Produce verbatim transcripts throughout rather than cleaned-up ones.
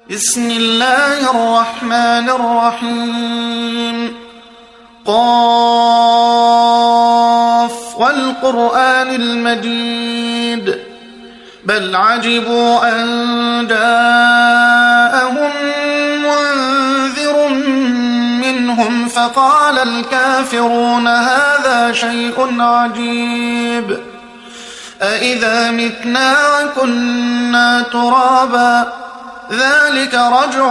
بسم الله الرحمن الرحيم. قاف والقرآن المجيد بل عجبوا أن جاءهم منذر منهم فقال الكافرون هذا شيء عجيب أإذا متنا وكنا ترابا ذلك رجع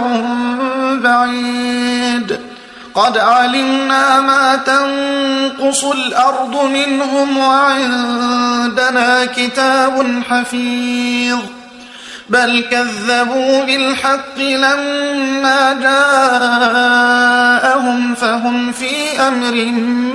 بعيد قد علمنا ما تنقص الأرض منهم وعندنا كتاب حفيظ بل كذبوا بالحق لما جاءهم فهم في أمر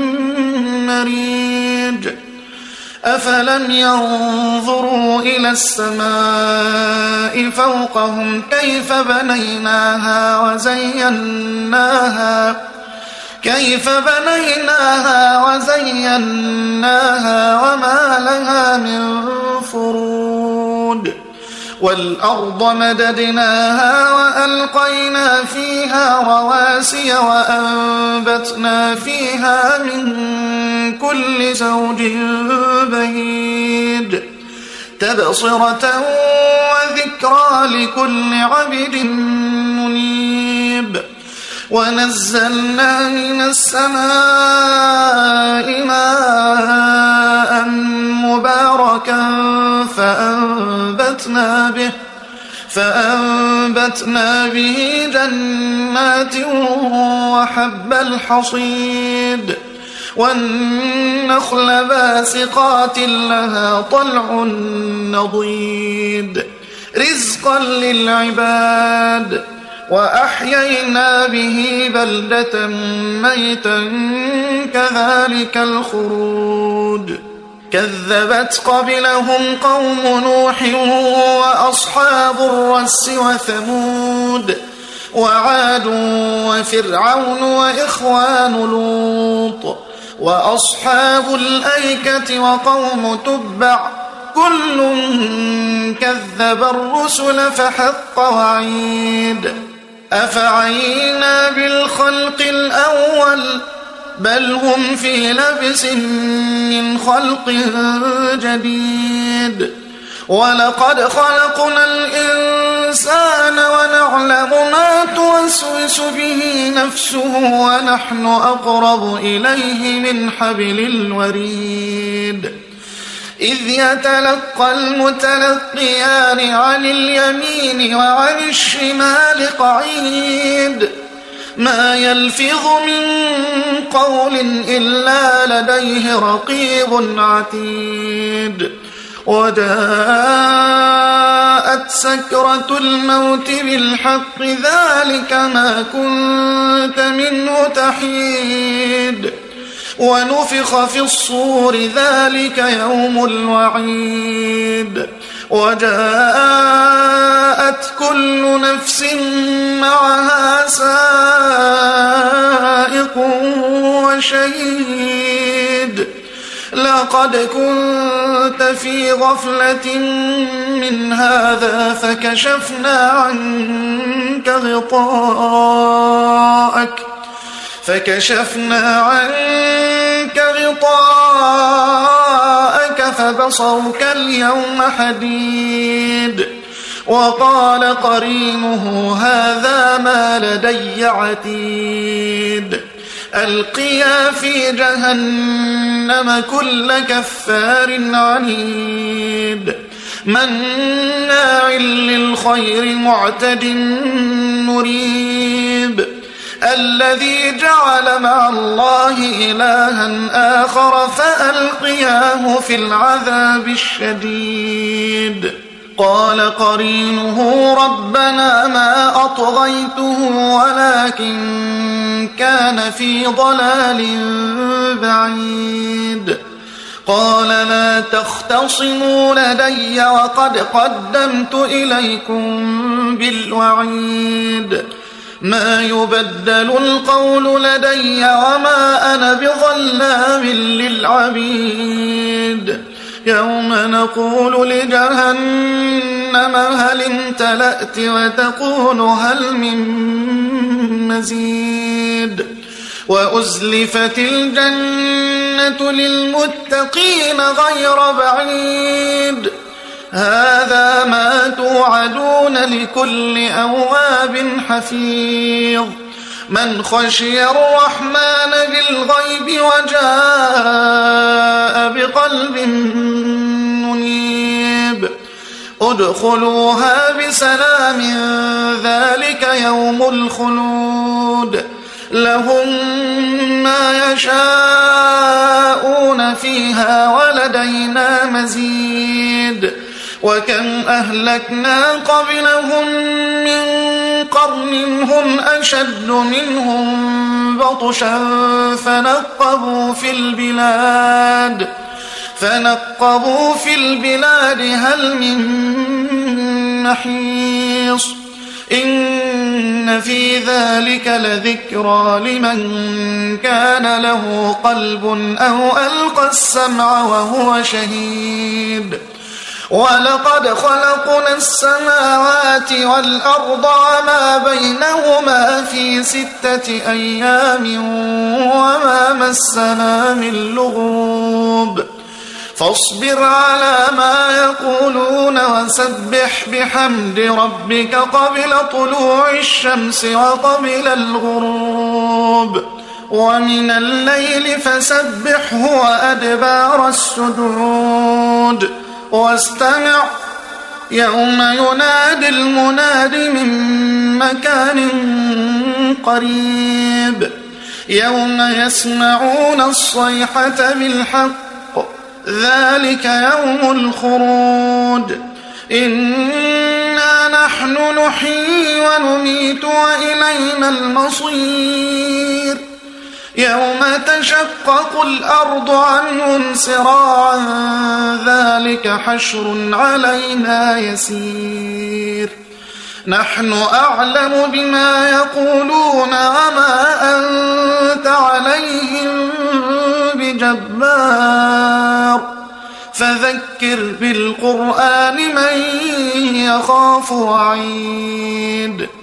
مريج أفلم ينظروا إلى السماء فوقهم كيف بنيناها وزيناها كيف بنيناها وزيناها وما لها من فروج والأرض مددناها وألقينا فيها رواسي وأنبتنا فيها من كل زوج بهيج تبصرة وذكرى لكل عبد منيب ونزلنا من السماء ماء مباركا فأنبتنا به فأنبتنا به جنات وحب الحصيد والنخل باسقات لها طلع نضيد رزقا للعباد وأحيينا به بلدة ميتا كذلك الخروج كذبت قبلهم قوم نوح وأصحاب الرس وثمود وعاد وفرعون وإخوان لوط وأصحاب الأيكة وقوم تبع كل كذب الرسل فحق وعيد أفعينا بالخلق الأول بل هم في لبس من خلق جديد ولقد خلقنا الإنسان ونعلم ما توسوس به نفسه ونحن أقرب إليه من حبل الوريد إذ يتلقى المتلقيان عن اليمين وعن الشمال قعيد ما يلفظ من قول إلا لديه رقيب عتيد وجاءت سكرة الموت بالحق ذلك ما كنت منه تحيد ونفخ في الصور ذلك يوم الوعيد وجاءت كل نفس معها سائق وشهيد لقد كنت في غفلة من هذا فكشفنا عنك غطاءك فكشفنا عنك غطاءك فبصرك اليوم حديد وقال قرينه هذا ما لدي عتيد ألقيا في جهنم كل كفار عنيد مناع للخير معتد مريب الذي جعل مع الله إلها آخر فألقياه في العذاب الشديد قال قرينه ربنا ما أطغيته ولكن كان في ضلال بعيد قال لا تختصموا لدي وقد قدمت إليكم بالوعيد ما يبدل القول لدي وما أنا بظلام للعبيد يوم نقول لجهنم هل امتلأت وتقول هل من مزيد وأزلفت الجنة للمتقين غير بعيد هذا ما توعدون لكل أواب حفيظ من خشي الرحمن بالغيب وجاء بقلب منيب ادخلوها بسلام ذلك يوم الخلود لهم ما يشاءون فيها ولدينا مزيد وكم أهلكنا قبلهم من قرن هم أشد منهم بطشا فنقبوا في البلاد فنقبوا في البلاد هل من محيص إن في ذلك لذكرى لمن كان له قلب أو ألقى السمع وهو شهيد ولقد خلقنا السماوات والأرض وما بينهما في ستة أيام وما مسنا من لغوب فاصبر على ما يقولون وسبح بحمد ربك قبل طلوع الشمس وقبل الغروب ومن الليل فسبحه وأدبار السجود واستمع يوم ينادي المناد من مكان قريب يوم يسمعون الصيحة بالحق ذلك يوم الخروج إنا نحن نحيي ونميت وإلينا المصير يوم تشقق الأرض عنهم سراعا ذلك حشر علينا يسير نحن أعلم بما يقولون وما أنت عليهم بجبار فذكر بالقرآن من يخاف وعيد